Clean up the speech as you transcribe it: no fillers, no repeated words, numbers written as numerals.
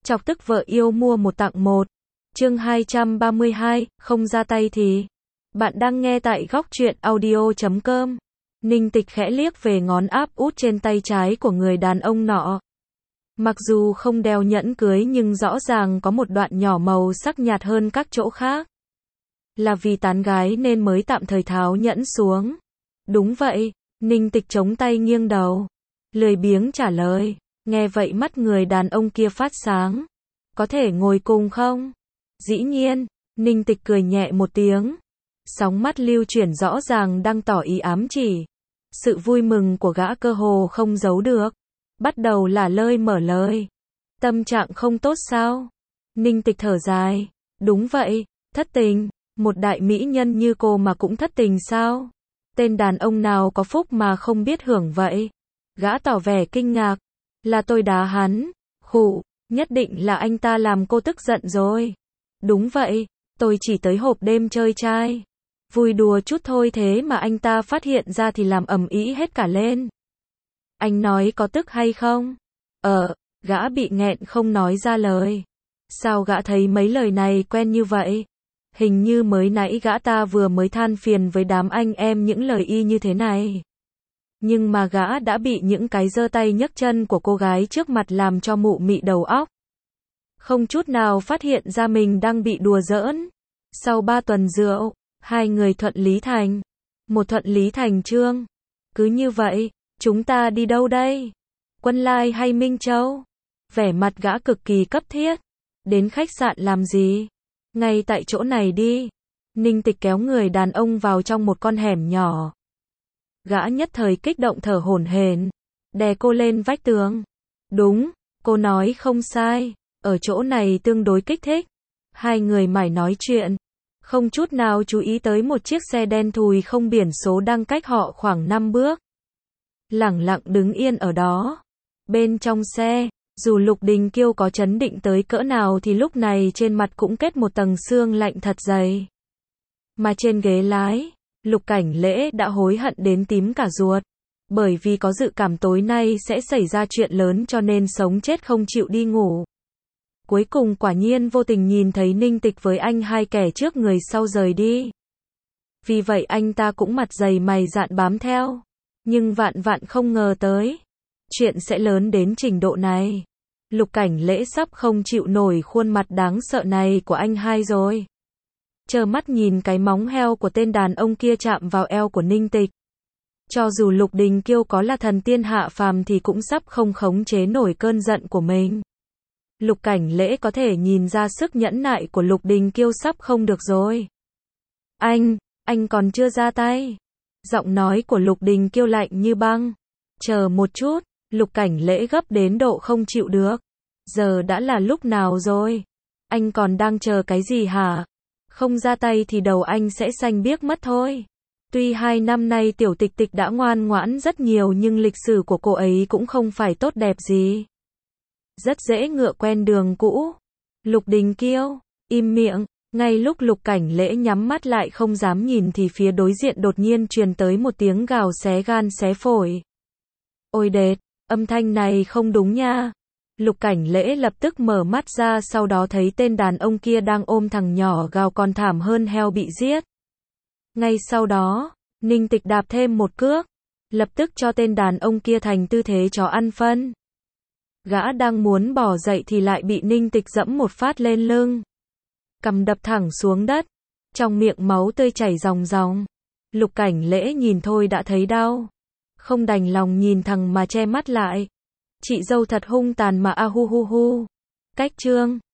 Chọc tức vợ yêu mua một tặng một. Chương 232, không ra tay thì. Bạn đang nghe tại góc truyện audio.com. Ninh Tịch khẽ liếc về ngón áp út trên tay trái của người đàn ông nọ. Mặc dù không đeo nhẫn cưới nhưng rõ ràng có một đoạn nhỏ màu sắc nhạt hơn các chỗ khác. Là vì tán gái nên mới tạm thời tháo nhẫn xuống. Đúng vậy, Ninh Tịch chống tay nghiêng đầu. Lười biếng trả lời. Nghe vậy mắt người đàn ông kia phát sáng. Có thể ngồi cùng không? Dĩ nhiên, Ninh Tịch cười nhẹ một tiếng. Sóng mắt lưu chuyển rõ ràng đang tỏ ý ám chỉ. Sự vui mừng của gã cơ hồ không giấu được. Bắt đầu là lơi mở lời. Tâm trạng không tốt sao? Ninh Tịch thở dài. Đúng vậy, thất tình. Một đại mỹ nhân như cô mà cũng thất tình sao? Tên đàn ông nào có phúc mà không biết hưởng vậy? Gã tỏ vẻ kinh ngạc. Là tôi đá hắn. Khụ, nhất định là anh ta làm cô tức giận rồi. Đúng vậy, tôi chỉ tới hộp đêm chơi trai. Vui đùa chút thôi thế mà anh ta phát hiện ra thì làm ầm ĩ hết cả lên. Anh nói có tức hay không? Gã bị nghẹn không nói ra lời. Sao gã thấy mấy lời này quen như vậy? Hình như mới nãy gã ta vừa mới than phiền với đám anh em những lời y như thế này. Nhưng mà gã đã bị những cái giơ tay nhấc chân của cô gái trước mặt làm cho mụ mị đầu óc. Không chút nào phát hiện ra mình đang bị đùa giỡn. Sau 3 tuần rượu, hai người thuận lý thành. Một thuận lý thành trương. Cứ như vậy, chúng ta đi đâu đây? Quân Lai hay Minh Châu? Vẻ mặt gã cực kỳ cấp thiết. Đến khách sạn làm gì? Ngay tại chỗ này đi. Ninh Tịch kéo người đàn ông vào trong một con hẻm nhỏ. Gã nhất thời kích động thở hổn hển, đè cô lên vách tường. Đúng, cô nói không sai, ở chỗ này tương đối kích thích. Hai người mải nói chuyện, không chút nào chú ý tới một chiếc xe đen thùi không biển số đang cách họ khoảng 5 bước. Lẳng lặng đứng yên ở đó. Bên trong xe, dù Lục Đình Kiêu có trấn định tới cỡ nào thì lúc này trên mặt cũng kết một tầng sương lạnh thật dày. Mà trên ghế lái, Lục Cảnh Lễ đã hối hận đến tím cả ruột. Bởi vì có dự cảm tối nay sẽ xảy ra chuyện lớn cho nên sống chết không chịu đi ngủ. Cuối cùng quả nhiên vô tình nhìn thấy Ninh Tịch với anh hai kẻ trước người sau rời đi. Vì vậy anh ta cũng mặt dày mày dạn bám theo. Nhưng vạn vạn không ngờ tới. Chuyện sẽ lớn đến trình độ này. Lục Cảnh Lễ sắp không chịu nổi khuôn mặt đáng sợ này của anh hai rồi. Trơ mắt nhìn cái móng heo của tên đàn ông kia chạm vào eo của Ninh Tịch. Cho dù Lục Đình Kiêu có là thần tiên hạ phàm thì cũng sắp không khống chế nổi cơn giận của mình. Lục Cảnh Lễ có thể nhìn ra sức nhẫn nại của Lục Đình Kiêu sắp không được rồi. Anh còn chưa ra tay. Giọng nói của Lục Đình Kiêu lạnh như băng. Chờ một chút, Lục Cảnh Lễ gấp đến độ không chịu được. Giờ đã là lúc nào rồi? Anh còn đang chờ cái gì hả? Không ra tay thì đầu anh sẽ xanh biếc mất thôi. Tuy 2 năm nay Tiểu Tịch Tịch đã ngoan ngoãn rất nhiều nhưng lịch sử của cô ấy cũng không phải tốt đẹp gì. Rất dễ ngựa quen đường cũ. Lục Đình Kiêu, im miệng. Ngay lúc Lục Cảnh Lễ nhắm mắt lại không dám nhìn thì phía đối diện đột nhiên truyền tới một tiếng gào xé gan xé phổi. Ôi đệt, âm thanh này không đúng nha. Lục Cảnh Lễ lập tức mở mắt ra sau đó thấy tên đàn ông kia đang ôm thằng nhỏ gào còn thảm hơn heo bị giết. Ngay sau đó, Ninh Tịch đạp thêm một cước, lập tức cho tên đàn ông kia thành tư thế chó ăn phân. Gã đang muốn bỏ dậy thì lại bị Ninh Tịch dẫm một phát lên lưng. Cằm đập thẳng xuống đất, trong miệng máu tươi chảy ròng ròng. Lục Cảnh Lễ nhìn thôi đã thấy đau. Không đành lòng nhìn thằng mà che mắt lại. Chị dâu thật hung tàn mà a hu hu hu. Cách chương